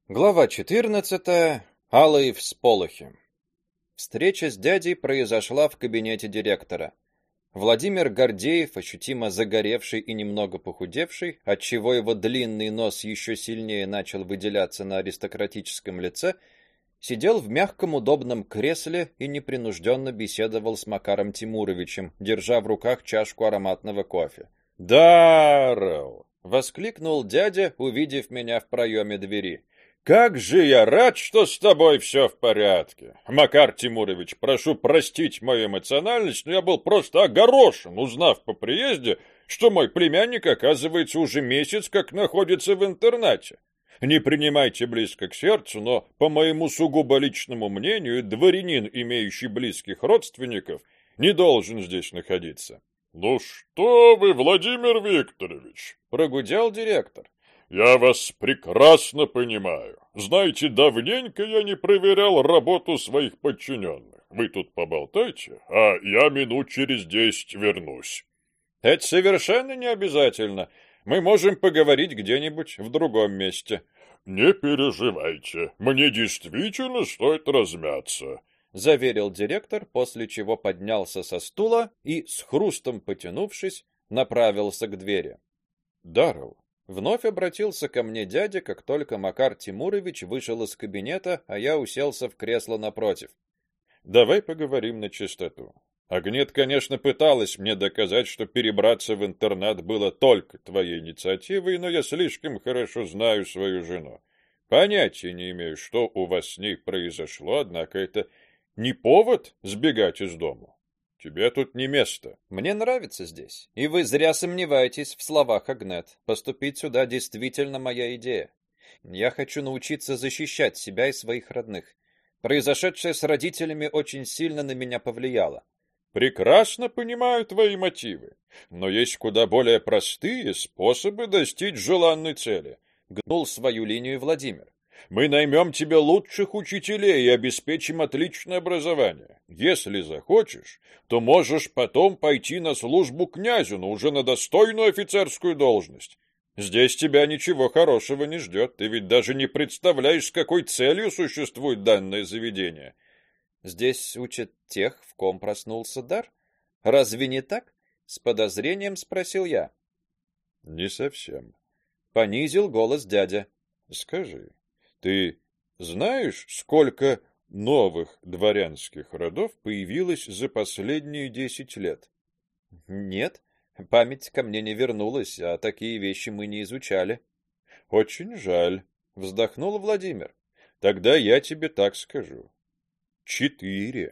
Глава 14. Алые всполохи. Встреча с дядей произошла в кабинете директора. Владимир Гордеев, ощутимо загоревший и немного похудевший, отчего его длинный нос еще сильнее начал выделяться на аристократическом лице, сидел в мягком удобном кресле и непринужденно беседовал с Макаром Тимуровичем, держа в руках чашку ароматного кофе. «Даррелл!» — воскликнул дядя, увидев меня в проеме двери. «Как же я рад, что с тобой все в порядке! Макар Тимурович, прошу простить мою эмоциональность, но я был просто огорошен, узнав по приезде, что мой племянник, оказывается, уже месяц как находится в интернате. Не принимайте близко к сердцу, но, по моему сугубо личному мнению, дворянин, имеющий близких родственников, не должен здесь находиться». «Ну что вы, Владимир Викторович!» — прогудел директор. «Я вас прекрасно понимаю. Знаете, давненько я не проверял работу своих подчиненных. Вы тут поболтайте, а я минут через 10 вернусь». «Это совершенно не обязательно. Мы можем поговорить где-нибудь в другом месте». «Не переживайте, мне действительно стоит размяться», — заверил директор, после чего поднялся со стула и, с хрустом потянувшись, направился к двери. «Даррелл», — вновь обратился ко мне дядя, как только Макар Тимурович вышел из кабинета, а я уселся в кресло напротив. «Давай поговорим на чистоту. Агнет, конечно, пыталась мне доказать, что перебраться в интернат было только твоей инициативой, но я слишком хорошо знаю свою жену. Понятия не имею, что у вас с ней произошло, однако это не повод сбегать из дому. Тебе тут не место. Мне нравится здесь, и вы зря сомневаетесь в словах Агнет. Поступить сюда действительно моя идея. Я хочу научиться защищать себя и своих родных. Произошедшее с родителями очень сильно на меня повлияло. Прекрасно понимаю твои мотивы, но есть куда более простые способы достичь желанной цели. Гнул свою линию Владимир. Мы наймем тебе лучших учителей и обеспечим отличное образование. Если захочешь, то можешь потом пойти на службу князю, но уже на достойную офицерскую должность. Здесь тебя ничего хорошего не ждет. Ты ведь даже не представляешь, с какой целью существует данное заведение. Здесь учат тех, в ком проснулся дар. Разве не так? С подозрением спросил я. Не совсем. Понизил голос дядя. Скажи, ты знаешь, сколько новых дворянских родов появилось за последние 10 лет? Нет, память ко мне не вернулась, а такие вещи мы не изучали. Очень жаль, вздохнул Владимир. Тогда я тебе так скажу. Четыре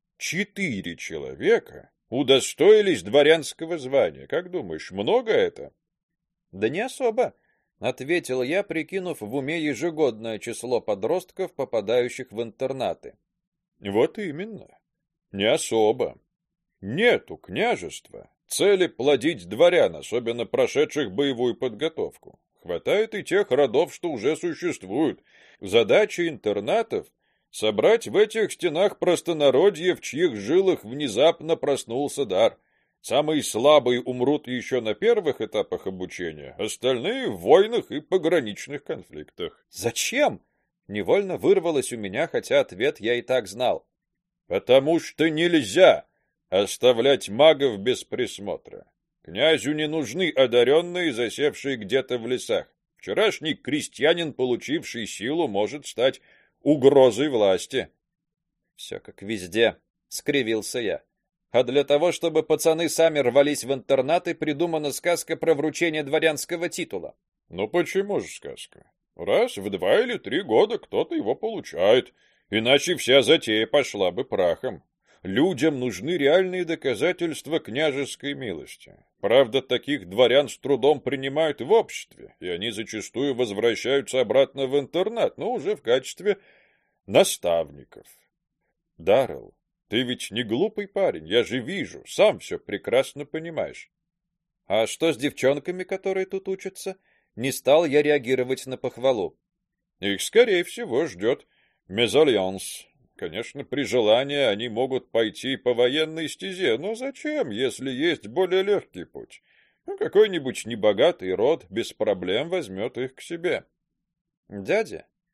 человека удостоились дворянского звания. Как думаешь, много это? Да не особо, ответил я, прикинув в уме ежегодное число подростков, попадающих в интернаты. Вот именно. Не особо. Нет у княжества цели плодить дворян, особенно прошедших боевую подготовку. Хватает и тех родов, что уже существуют. Задача интернатов — собрать в этих стенах простонародье, в чьих жилах внезапно проснулся дар. Самые слабые умрут еще на первых этапах обучения, остальные в войнах и пограничных конфликтах. Зачем? Невольно вырвалось у меня, хотя ответ я и так знал. Потому что нельзя оставлять магов без присмотра. Князю не нужны одаренные, засевшие где-то в лесах. Вчерашний крестьянин, получивший силу, может стать угрозой власти. Все как везде, скривился я. А для того, чтобы пацаны сами рвались в интернаты, придумана сказка про вручение дворянского титула. Ну почему же сказка? Раз в 2 или 3 года кто-то его получает, иначе вся затея пошла бы прахом. Людям нужны реальные доказательства княжеской милости. Правда, таких дворян с трудом принимают в обществе, и они зачастую возвращаются обратно в интернат, но уже в качестве наставников. Даррелл, ты ведь не глупый парень, я же вижу, сам все прекрасно понимаешь. А что с девчонками, которые тут учатся? Не стал я реагировать на похвалу. Их, скорее всего, ждет мезальянс. Конечно, при желании они могут пойти по военной стезе, но зачем, если есть более легкий путь? Какой-нибудь небогатый род без проблем возьмет их к себе. Дядя,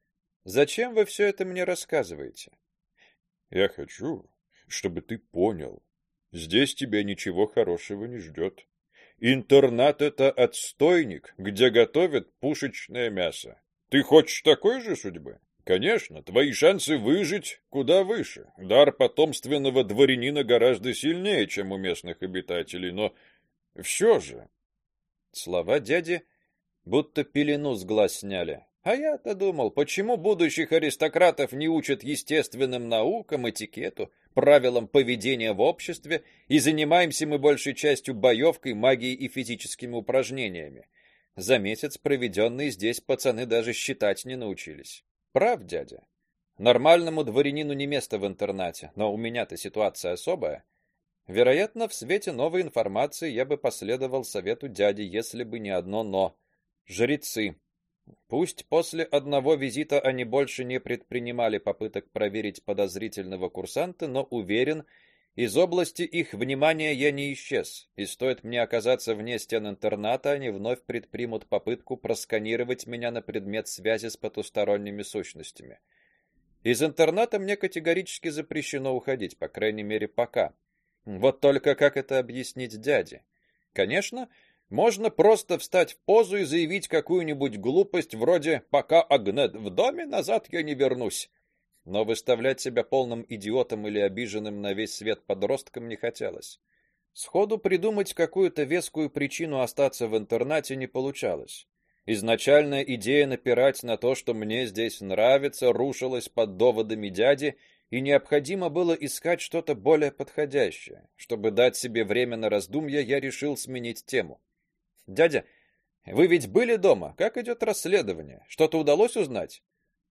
Зачем вы все это мне рассказываете? Я хочу, чтобы ты понял, здесь тебя ничего хорошего не ждет. Интернат — это отстойник, где готовят пушечное мясо. Ты хочешь такой же судьбы? Конечно, твои шансы выжить куда выше. Дар потомственного дворянина гораздо сильнее, чем у местных обитателей, но все же... Слова дяди будто пелену с глаз сняли. А я-то думал, почему будущих аристократов не учат естественным наукам, этикету, правилам поведения в обществе, и занимаемся мы большей частью боевкой, магией и физическими упражнениями. За месяц, проведенный здесь, пацаны даже считать не научились. Прав, дядя. Нормальному дворянину не место в интернате, но у меня-то ситуация особая. Вероятно, в свете новой информации я бы последовал совету дяди, если бы не одно «но». Жрецы. Пусть после одного визита они больше не предпринимали попыток проверить подозрительного курсанта, но уверен, из области их внимания я не исчез, и стоит мне оказаться вне стен интерната, они вновь предпримут попытку просканировать меня на предмет связи с потусторонними сущностями. Из интерната мне категорически запрещено уходить, по крайней мере, пока. Вот только как это объяснить дяде? Конечно, можно просто встать в позу и заявить какую-нибудь глупость вроде «пока Агнет в доме, назад я не вернусь». Но выставлять себя полным идиотом или обиженным на весь свет подростком не хотелось. Сходу придумать какую-то вескую причину остаться в интернате не получалось. Изначальная идея напирать на то, что мне здесь нравится, рушилась под доводами дяди, и необходимо было искать что-то более подходящее. Чтобы дать себе время на раздумья, я решил сменить тему. Дядя, вы ведь были дома? Как идет расследование? Что-то удалось узнать?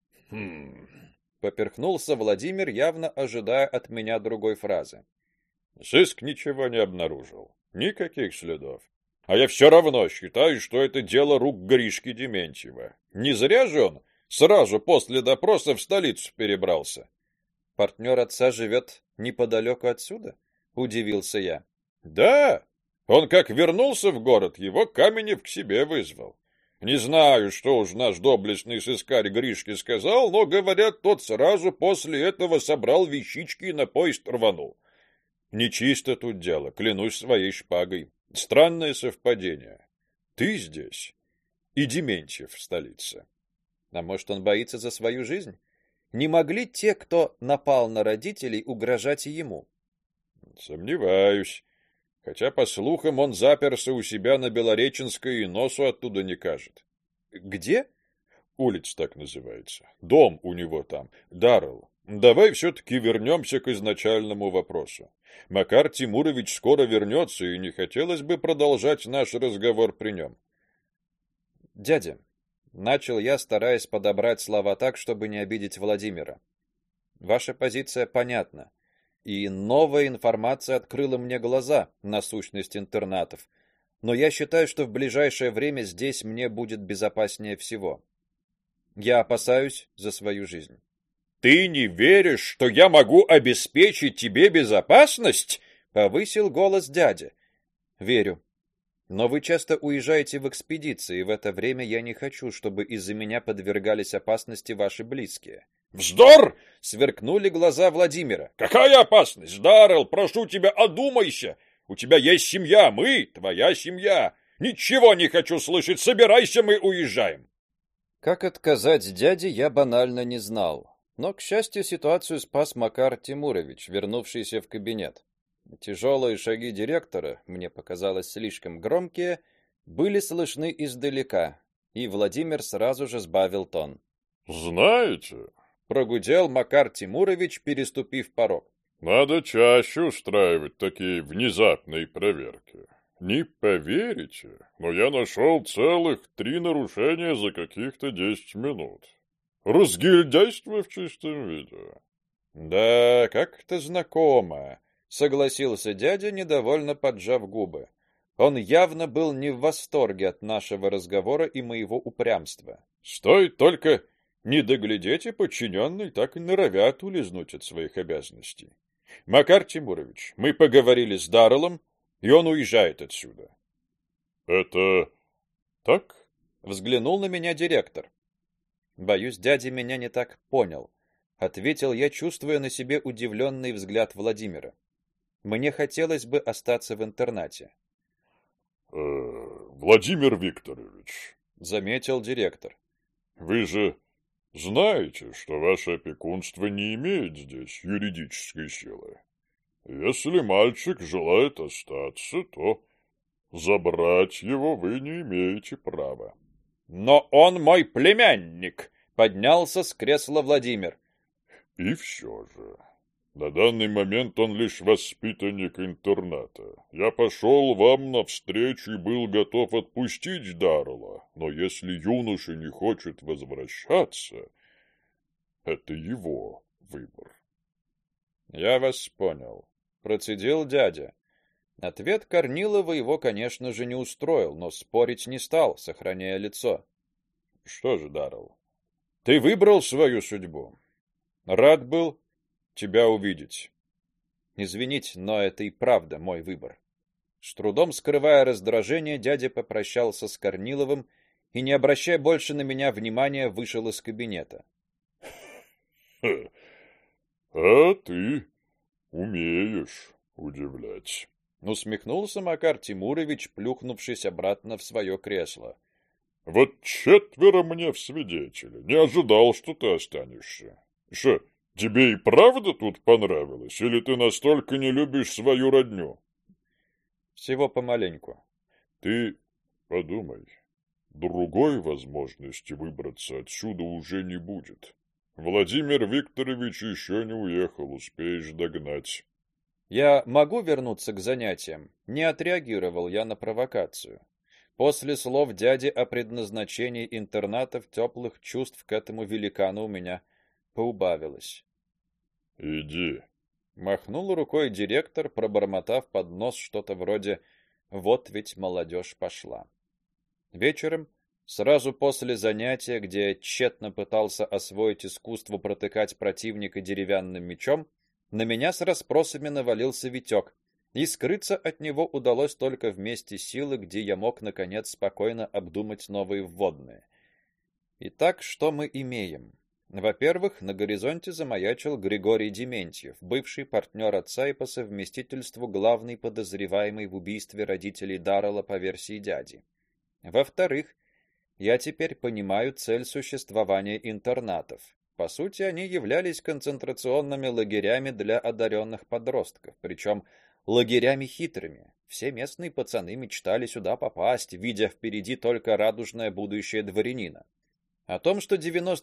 Поперхнулся Владимир, явно ожидая от меня другой фразы. Сыск ничего не обнаружил. Никаких следов. А я все равно считаю, что это дело рук Гришки Дементьева. Не зря же он сразу после допроса в столицу перебрался. Партнер отца живет неподалеку отсюда? Удивился я. Да, он как вернулся в город, его Каменев к себе вызвал. Не знаю, что уж наш доблестный сыскарь Гришке сказал, но, говорят, тот сразу после этого собрал вещички и на поезд рванул. Нечисто тут дело, клянусь своей шпагой. Странное совпадение. Ты здесь и Дементьев в столице. А может, он боится за свою жизнь? Не могли те, кто напал на родителей, угрожать и ему? Сомневаюсь. Хотя, по слухам, он заперся у себя на Белореченской и носу оттуда не кажет. Где? Улица так называется. Дом у него там. Даррелл. Давай все-таки вернемся к изначальному вопросу. Макар Тимурович скоро вернется, и не хотелось бы продолжать наш разговор при нем. Дядя, начал я, стараясь подобрать слова так, чтобы не обидеть Владимира. Ваша позиция понятна. И новая информация открыла мне глаза на сущность интернатов. Но я считаю, что в ближайшее время здесь мне будет безопаснее всего. Я опасаюсь за свою жизнь. Ты не веришь, что я могу обеспечить тебе безопасность? Повысил голос дядя. Верю. Но вы часто уезжаете в экспедиции, и в это время я не хочу, чтобы из-за меня подвергались опасности ваши близкие. Вздор! Сверкнули глаза Владимира. Какая опасность? Даррелл, прошу тебя, одумайся. У тебя есть семья, мы твоя семья. Ничего не хочу слышать, собирайся, мы уезжаем. Как отказать дяде, я банально не знал. Но, к счастью, ситуацию спас Макар Тимурович, вернувшийся в кабинет. Тяжелые шаги директора, мне показалось слишком громкие, были слышны издалека, и Владимир сразу же сбавил тон. Знаете, прогудел Макар Тимурович, переступив порог. Надо чаще устраивать такие внезапные проверки. Не поверите, но я нашел целых 3 нарушения за каких-то 10 минут. Разгильдяйство в чистом виде. Да, как-то знакомо, согласился дядя, недовольно поджав губы. Он явно был не в восторге от нашего разговора и моего упрямства. Стоит только не доглядеть, и подчиненные так и норовят улизнуть от своих обязанностей. Макар Тимурович, мы поговорили с Дарреллом, и он уезжает отсюда. Это так? Взглянул на меня директор. Боюсь, дядя меня не так понял, ответил я, чувствуя на себе удивленный взгляд Владимира. Мне хотелось бы остаться в интернате. Владимир Викторович, заметил директор. Вы же знаете, что ваше опекунство не имеет здесь юридической силы. Если мальчик желает остаться, то забрать его вы не имеете права. Но он мой племянник, поднялся с кресла Владимир. И все же, на данный момент он лишь воспитанник интерната. Я пошел вам навстречу и был готов отпустить Даррелла, но если юноша не хочет возвращаться, это его выбор. Я вас понял, процедил дядя. Ответ Корнилова его, конечно же, не устроил, но спорить не стал, сохраняя лицо. Что же, Даррелл, ты выбрал свою судьбу. Рад был тебя увидеть. Извините, но это и правда мой выбор. С трудом скрывая раздражение, дядя попрощался с Корниловым и, не обращая больше на меня внимания, вышел из кабинета. А ты умеешь удивлять. Усмехнулся Макар Тимурович, плюхнувшись обратно в свое кресло. Вот 4 мне в свидетели. Не ожидал, что ты останешься. Что, тебе и правда тут понравилось, или ты настолько не любишь свою родню? Всего помаленьку. Ты подумай. Другой возможности выбраться отсюда уже не будет. Владимир Викторович еще не уехал, успеешь догнать. Я могу вернуться к занятиям? Не отреагировал я на провокацию. После слов дяди о предназначении интернатов теплых чувств к этому великану у меня поубавилось. Иди. Махнул рукой директор, пробормотав под нос что-то вроде «Вот ведь молодежь пошла». Вечером, сразу после занятия, где я тщетно пытался освоить искусство протыкать противника деревянным мечом, на меня с расспросами навалился Витек, и скрыться от него удалось только в месте силы, где я мог наконец спокойно обдумать новые вводные. Итак, что мы имеем? Во-первых, на горизонте замаячил Григорий Дементьев, бывший партнер отца и по совместительству главный подозреваемый в убийстве родителей Даррелла по версии дяди. Во-вторых, я теперь понимаю цель существования интернатов. По сути, они являлись концентрационными лагерями для одаренных подростков, причем лагерями хитрыми. Все местные пацаны мечтали сюда попасть, видя впереди только радужное будущее дворянина. О том, что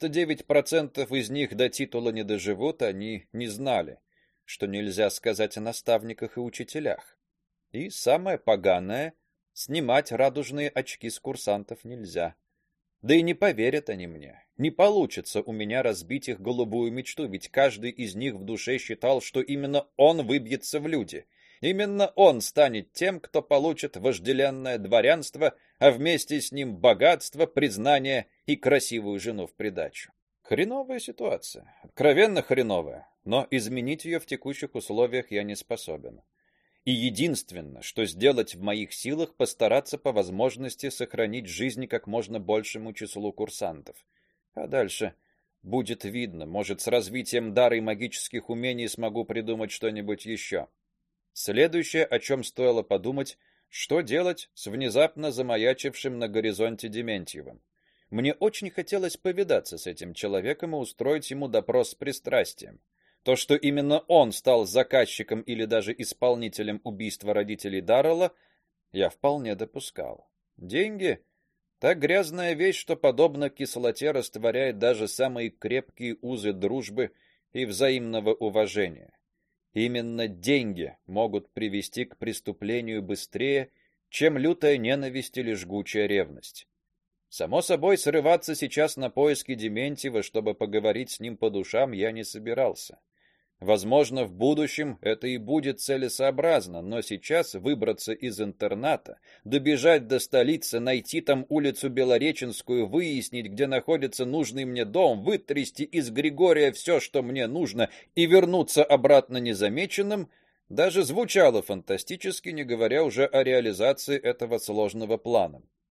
99% из них до титула не доживут, они не знали, что нельзя сказать о наставниках и учителях. И самое поганое — снимать радужные очки с курсантов нельзя. Да и не поверят они мне. Не получится у меня разбить их голубую мечту, ведь каждый из них в душе считал, что именно он выбьется в люди. Именно он станет тем, кто получит вожделенное дворянство, а вместе с ним богатство, признание и красивую жену в придачу. Хреновая ситуация, откровенно хреновая, но изменить ее в текущих условиях я не способен. И единственное, что сделать в моих силах, постараться по возможности сохранить жизнь как можно большему числу курсантов. А дальше будет видно, может, с развитием дара и магических умений смогу придумать что-нибудь еще. Следующее, о чем стоило подумать, что делать с внезапно замаячившим на горизонте Дементьевым. Мне очень хотелось повидаться с этим человеком и устроить ему допрос с пристрастием. То, что именно он стал заказчиком или даже исполнителем убийства родителей Даррелла, я вполне допускал. Деньги — та грязная вещь, что подобно кислоте растворяет даже самые крепкие узы дружбы и взаимного уважения. Именно деньги могут привести к преступлению быстрее, чем лютая ненависть или жгучая ревность. Само собой, срываться сейчас на поиски Дементьева, чтобы поговорить с ним по душам, я не собирался. Возможно, в будущем это и будет целесообразно, но сейчас выбраться из интерната, добежать до столицы, найти там улицу Белореченскую, выяснить, где находится нужный мне дом, вытрясти из Григория все, что мне нужно, и вернуться обратно незамеченным, даже звучало фантастически, не говоря уже о реализации этого сложного плана.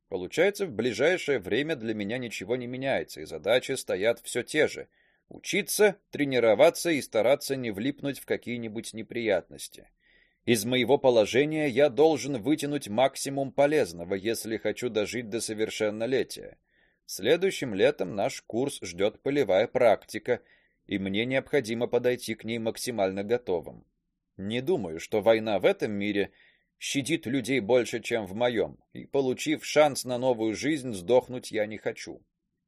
Получается, в ближайшее время для меня ничего не меняется, и задачи стоят все те же: учиться, тренироваться и стараться не влипнуть в какие-нибудь неприятности. Из моего положения я должен вытянуть максимум полезного, если хочу дожить до совершеннолетия. Следующим летом наш курс ждет полевая практика, и мне необходимо подойти к ней максимально готовым. Не думаю, что война в этом мире щадит людей больше, чем в моем, и, получив шанс на новую жизнь, сдохнуть я не хочу.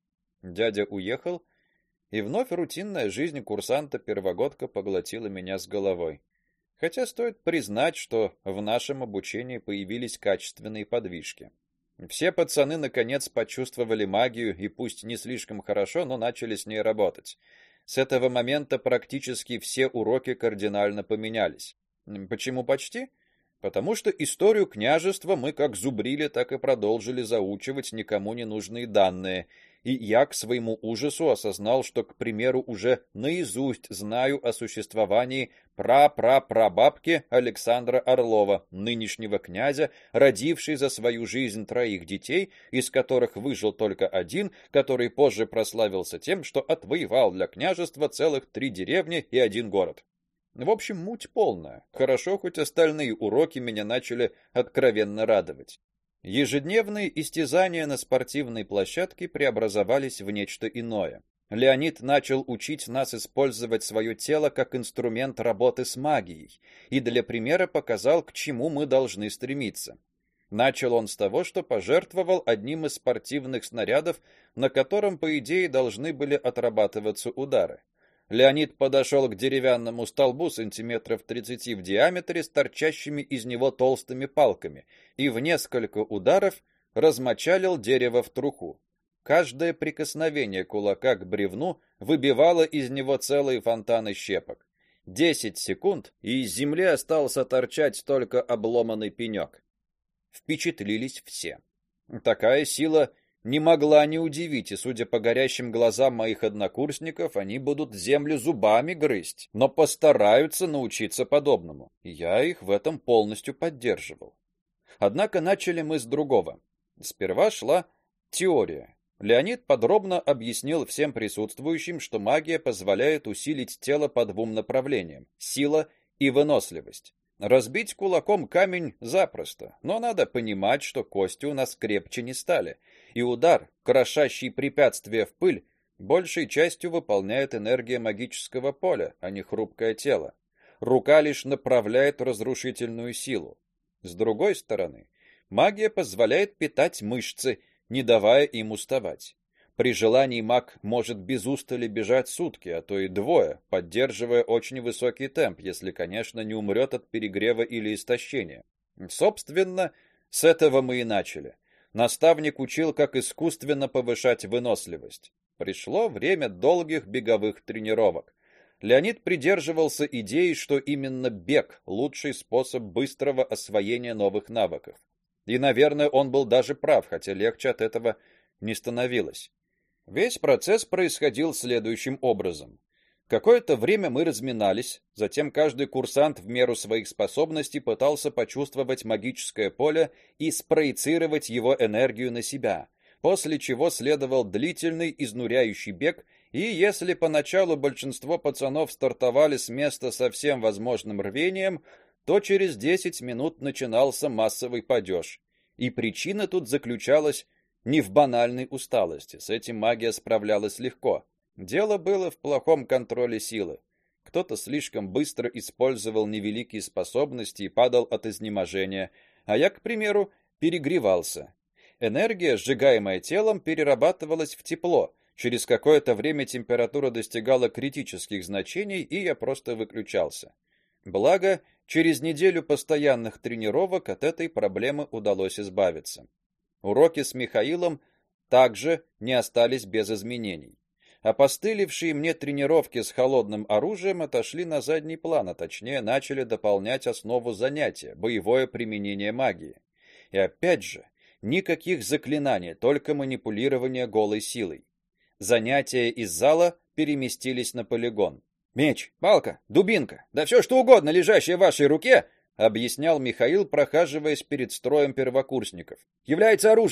Дядя уехал, и вновь рутинная жизнь курсанта-первогодка поглотила меня с головой. Хотя стоит признать, что в нашем обучении появились качественные подвижки. Все пацаны наконец почувствовали магию, и пусть не слишком хорошо, но начали с ней работать. С этого момента практически все уроки кардинально поменялись. Почему почти? Потому что историю княжества мы как зубрили, так и продолжили заучивать никому не нужные данные. И я к своему ужасу осознал, что, к примеру, уже наизусть знаю о существовании прапрапрабабки Александра Орлова, нынешнего князя, родившей за свою жизнь 3 детей, из которых выжил только один, который позже прославился тем, что отвоевал для княжества целых 3 деревни и 1 город. В общем, муть полная. Хорошо, хоть остальные уроки меня начали откровенно радовать. Ежедневные истязания на спортивной площадке преобразовались в нечто иное. Леонид начал учить нас использовать свое тело как инструмент работы с магией, и для примера показал, к чему мы должны стремиться. Начал он с того, что пожертвовал одним из спортивных снарядов, на котором, по идее, должны были отрабатываться удары. Леонид подошел к деревянному столбу сантиметров 30 в диаметре с торчащими из него толстыми палками и в несколько ударов размочалил дерево в труху. Каждое прикосновение кулака к бревну выбивало из него целые фонтаны щепок. 10 секунд, и из земли остался торчать только обломанный пенек. Впечатлились все. Такая сила не могла не удивить, и, судя по горящим глазам моих однокурсников, они будут землю зубами грызть, но постараются научиться подобному. Я их в этом полностью поддерживал. Однако начали мы с другого. Сперва шла теория. Леонид подробно объяснил всем присутствующим, что магия позволяет усилить тело по 2 направлениям: сила и выносливость. Разбить кулаком камень запросто, но надо понимать, что кости у нас крепче не стали, и удар, крошащий препятствие в пыль, большей частью выполняет энергия магического поля, а не хрупкое тело. Рука лишь направляет разрушительную силу. С другой стороны, магия позволяет питать мышцы, не давая им уставать. При желании маг может без устали бежать сутки, а то и 2, поддерживая очень высокий темп, если, конечно, не умрет от перегрева или истощения. Собственно, с этого мы и начали. Наставник учил, как искусственно повышать выносливость. Пришло время долгих беговых тренировок. Леонид придерживался идеи, что именно бег лучший способ быстрого освоения новых навыков. И, наверное, он был даже прав, хотя легче от этого не становилось. Весь процесс происходил следующим образом. Какое-то время мы разминались, затем каждый курсант в меру своих способностей пытался почувствовать магическое поле и спроецировать его энергию на себя, после чего следовал длительный изнуряющий бег, и если поначалу большинство пацанов стартовали с места со всем возможным рвением, то через 10 минут начинался массовый падеж. И причина тут заключалась не в банальной усталости, с этим магия справлялась легко. Дело было в плохом контроле силы. Кто-то слишком быстро использовал невеликие способности и падал от изнеможения, а я, к примеру, перегревался. Энергия, сжигаемая телом, перерабатывалась в тепло. Через какое-то время температура достигала критических значений, и я просто выключался. Благо, через неделю постоянных тренировок от этой проблемы удалось избавиться. Уроки с Михаилом также не остались без изменений. Опостылевшие мне тренировки с холодным оружием отошли на задний план, а точнее начали дополнять основу занятия боевое применение магии. И опять же, никаких заклинаний, только манипулирование голой силой. Занятия из зала переместились на полигон. Меч, палка, дубинка, да все что угодно, лежащее в вашей руке, объяснял Михаил, прохаживаясь перед строем первокурсников, является оружием.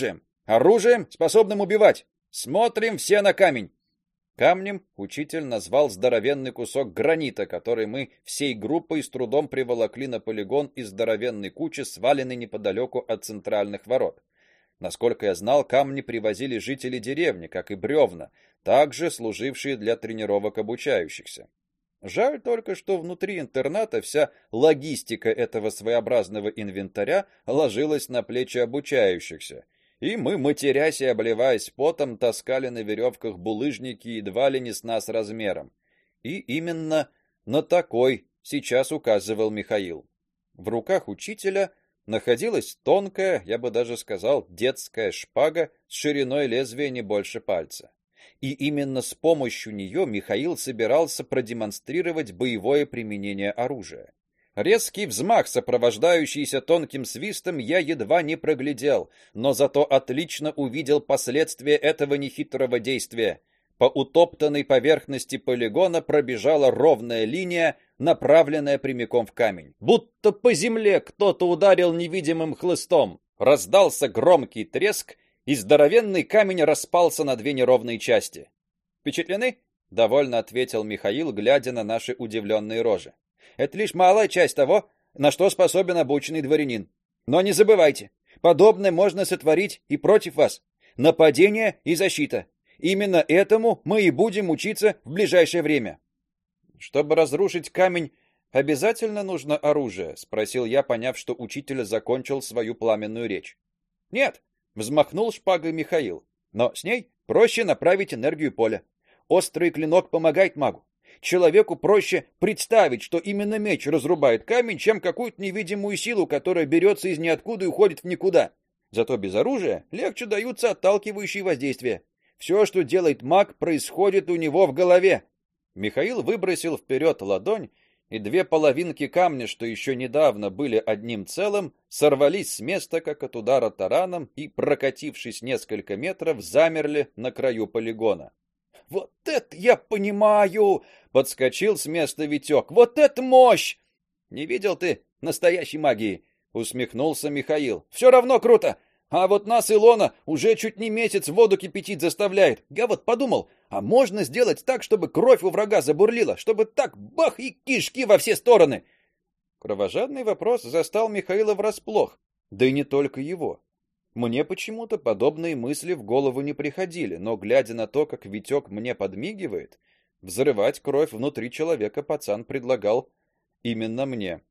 Оружием, способным убивать. Смотрим все на камень. Камнем учитель назвал здоровенный кусок гранита, который мы всей группой с трудом приволокли на полигон из здоровенной кучи, сваленной неподалеку от центральных ворот. Насколько я знал, камни привозили жители деревни, как и бревна, также служившие для тренировок обучающихся. Жаль только, что внутри интерната вся логистика этого своеобразного инвентаря ложилась на плечи обучающихся, и мы, матерясь и обливаясь потом, таскали на веревках булыжники едва ли не с нас размером. И именно на такой сейчас указывал Михаил. В руках учителя находилась тонкая, я бы даже сказал, детская шпага с шириной лезвия не больше пальца. И именно с помощью нее Михаил собирался продемонстрировать боевое применение оружия. Резкий взмах, сопровождающийся тонким свистом, я едва не проглядел, но зато отлично увидел последствия этого нехитрого действия. По утоптанной поверхности полигона пробежала ровная линия, направленная прямиком в камень. Будто по земле кто-то ударил невидимым хлыстом. Раздался громкий треск, и здоровенный камень распался на две неровные части. Впечатлены? Довольно ответил Михаил, глядя на наши удивленные рожи. Это лишь малая часть того, на что способен обученный дворянин. Но не забывайте, подобное можно сотворить и против вас. Нападение и защита. Именно этому мы и будем учиться в ближайшее время. Чтобы разрушить камень, обязательно нужно оружие, спросил я, поняв, что учитель закончил свою пламенную речь. Нет, взмахнул шпагой Михаил. Но с ней проще направить энергию поля. Острый клинок помогает магу. Человеку проще представить, что именно меч разрубает камень, чем какую-то невидимую силу, которая берется из ниоткуда и уходит в никуда. Зато без оружия легче даются отталкивающие воздействия. Все, что делает маг, происходит у него в голове. Михаил выбросил вперед ладонь, и две половинки камня, что еще недавно были одним целым, сорвались с места, как от удара тараном, и, прокатившись несколько метров, замерли на краю полигона. Вот это я понимаю, подскочил с места Витек. Вот это мощь! Не видел ты настоящей магии, усмехнулся Михаил. Все равно круто. А вот нас Илона уже чуть не месяц воду кипятить заставляет. Я вот подумал, а можно сделать так, чтобы кровь у врага забурлила, чтобы так бах и кишки во все стороны. Кровожадный вопрос застал Михаила врасплох. Да и не только его. Мне почему-то подобные мысли в голову не приходили, но глядя на то, как Витек мне подмигивает, взрывать кровь внутри человека пацан предлагал именно мне.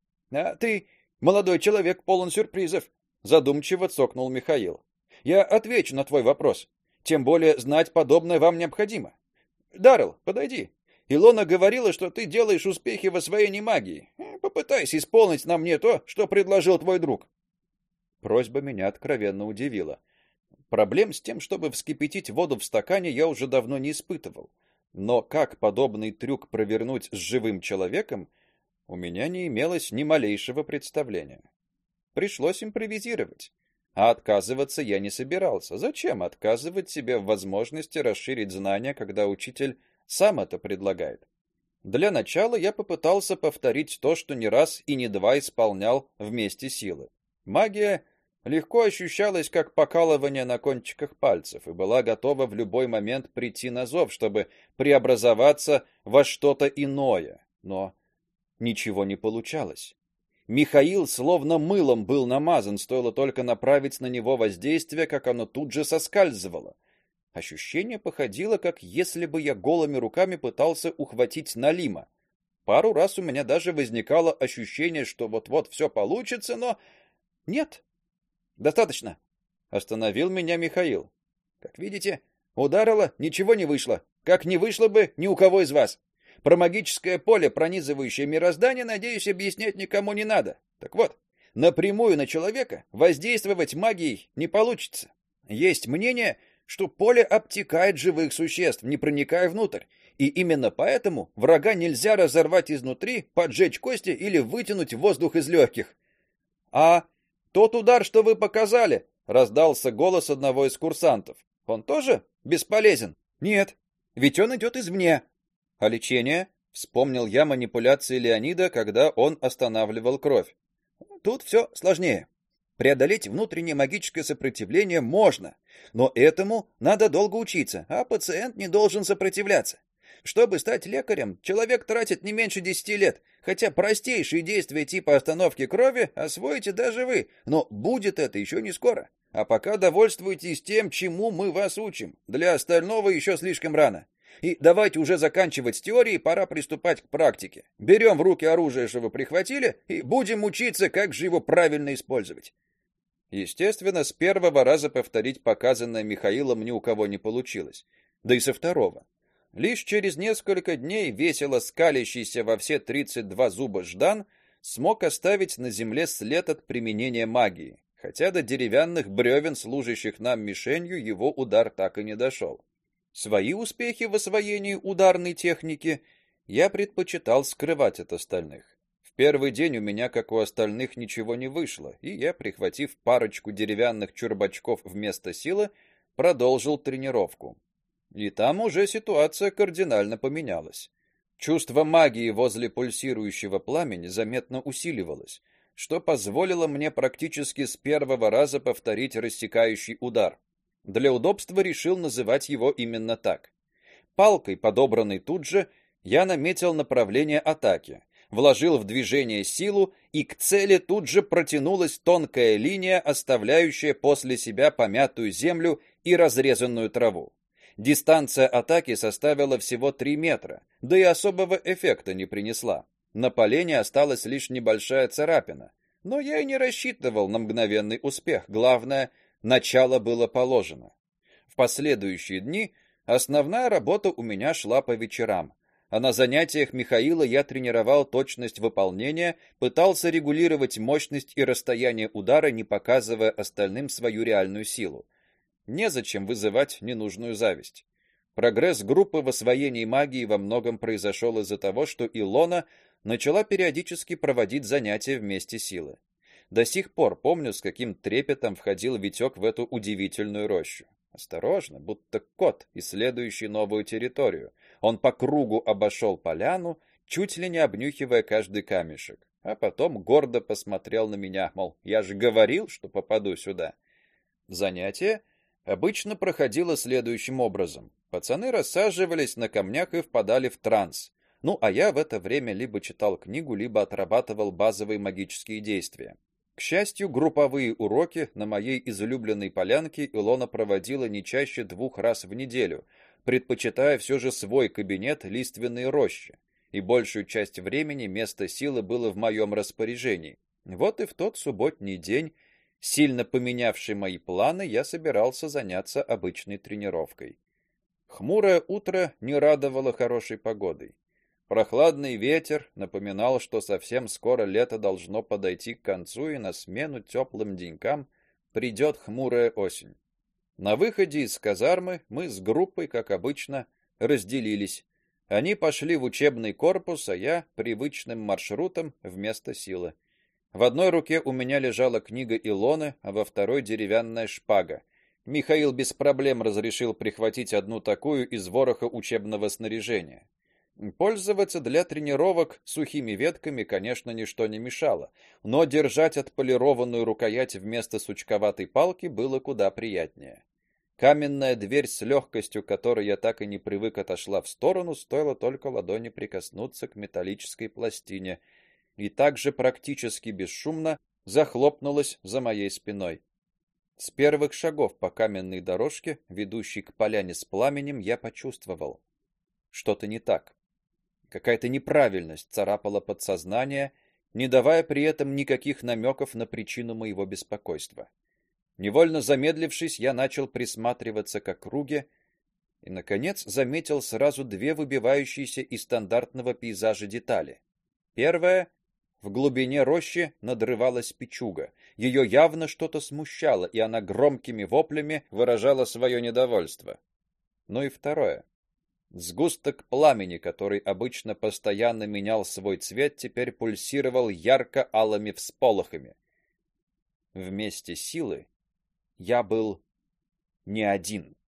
А ты, молодой человек, полон сюрпризов, задумчиво цокнул Михаил. Я отвечу на твой вопрос. Тем более знать подобное вам необходимо. Даррел, подойди. Илона говорила, что ты делаешь успехи в освоении магии. Попытайся исполнить на мне то, что предложил твой друг. Просьба меня откровенно удивила. Проблем с тем, чтобы вскипятить воду в стакане, я уже давно не испытывал. Но как подобный трюк провернуть с живым человеком, у меня не имелось ни малейшего представления. Пришлось импровизировать. А отказываться я не собирался. Зачем отказывать себе в возможности расширить знания, когда учитель сам это предлагает? Для начала я попытался повторить то, что не раз и не два исполнял вместе силы. Магия легко ощущалась как покалывание на кончиках пальцев и была готова в любой момент прийти на зов, чтобы преобразоваться во что-то иное. Но ничего не получалось. Михаил словно мылом был намазан, стоило только направить на него воздействие, как оно тут же соскальзывало. Ощущение походило, как если бы я голыми руками пытался ухватить налима. Пару раз у меня даже возникало ощущение, что вот-вот все получится, но нет. Достаточно, остановил меня Михаил. Как видите, у Даррела ничего не вышло, как не вышло бы ни у кого из вас. Про магическое поле, пронизывающее мироздание, надеюсь, объяснять никому не надо. Так вот, напрямую на человека воздействовать магией не получится. Есть мнение, что поле обтекает живых существ, не проникая внутрь, и именно поэтому врага нельзя разорвать изнутри, поджечь кости или вытянуть воздух из легких. А тот удар, что вы показали, раздался голос одного из курсантов. Он тоже бесполезен? Нет, ведь он идет извне. А лечение? Вспомнил я манипуляции Леонида, когда он останавливал кровь. Тут все сложнее. Преодолеть внутреннее магическое сопротивление можно, но этому надо долго учиться, а пациент не должен сопротивляться. Чтобы стать лекарем, человек тратит не меньше 10 лет, хотя простейшие действия типа остановки крови освоите даже вы, но будет это еще не скоро. А пока довольствуйтесь тем, чему мы вас учим. Для остального еще слишком рано. И давайте уже заканчивать с теорией, пора приступать к практике. Берем в руки оружие, что вы прихватили, и будем учиться, как же его правильно использовать. Естественно, с первого раза повторить показанное Михаилом ни у кого не получилось. Да и со второго. Лишь через несколько дней весело скалящийся во все 32 зуба Ждан смог оставить на земле след от применения магии, хотя до деревянных бревен, служащих нам мишенью, его удар так и не дошел. Свои успехи в освоении ударной техники я предпочитал скрывать от остальных. В первый день у меня, как у остальных, ничего не вышло, и я, прихватив парочку деревянных чурбачков вместо силы, продолжил тренировку. И там уже ситуация кардинально поменялась. Чувство магии возле пульсирующего пламени заметно усиливалось, что позволило мне практически с первого раза повторить рассекающий удар. Для удобства решил называть его именно так. Палкой, подобранной тут же, я наметил направление атаки, вложил в движение силу, и к цели тут же протянулась тонкая линия, оставляющая после себя помятую землю и разрезанную траву. Дистанция атаки составила всего 3 метра, да и особого эффекта не принесла. На полене осталась лишь небольшая царапина, но я и не рассчитывал на мгновенный успех. Главное, начало было положено. В последующие дни основная работа у меня шла по вечерам, а на занятиях Михаила я тренировал точность выполнения, пытался регулировать мощность и расстояние удара, не показывая остальным свою реальную силу. Незачем вызывать ненужную зависть. Прогресс группы в освоении магии во многом произошел из-за того, что Илона начала периодически проводить занятия вместе силы. До сих пор помню, с каким трепетом входил Витек в эту удивительную рощу. Осторожно, будто кот, исследующий новую территорию. Он по кругу обошел поляну, чуть ли не обнюхивая каждый камешек, а потом гордо посмотрел на меня, мол, я же говорил, что попаду сюда. Занятие обычно проходило следующим образом. Пацаны рассаживались на камнях и впадали в транс. Ну, а я в это время либо читал книгу, либо отрабатывал базовые магические действия. К счастью, групповые уроки на моей излюбленной полянке Илона проводила не чаще 2 раз в неделю, предпочитая все же свой кабинет лиственной рощи, и большую часть времени место силы было в моем распоряжении. Вот и в тот субботний день, сильно поменявший мои планы, я собирался заняться обычной тренировкой. Хмурое утро не радовало хорошей погодой. Прохладный ветер напоминал, что совсем скоро лето должно подойти к концу, и на смену теплым денькам придет хмурая осень. На выходе из казармы мы с группой, как обычно, разделились. Они пошли в учебный корпус, а я привычным маршрутом вместо силы. В одной руке у меня лежала книга Илоны, а во второй деревянная шпага. Михаил без проблем разрешил прихватить одну такую из вороха учебного снаряжения. Пользоваться для тренировок сухими ветками, конечно, ничто не мешало, но держать отполированную рукоять вместо сучковатой палки было куда приятнее. Каменная дверь с легкостью, к которой я так и не привык, отошла в сторону, стоило только ладони прикоснуться к металлической пластине, и также практически бесшумно захлопнулась за моей спиной. С первых шагов по каменной дорожке, ведущей к поляне с пламенем, я почувствовал: что-то не так. Какая-то неправильность царапала подсознание, не давая при этом никаких намеков на причину моего беспокойства. Невольно замедлившись, я начал присматриваться к округе и, наконец, заметил сразу 2 выбивающиеся из стандартного пейзажа детали. Первая — в глубине рощи надрывалась печуга. Ее явно что-то смущало, и она громкими воплями выражала свое недовольство. Ну и второе. Сгусток пламени, который обычно постоянно менял свой цвет, теперь пульсировал ярко-алыми всполохами. Вместе силы я был не один.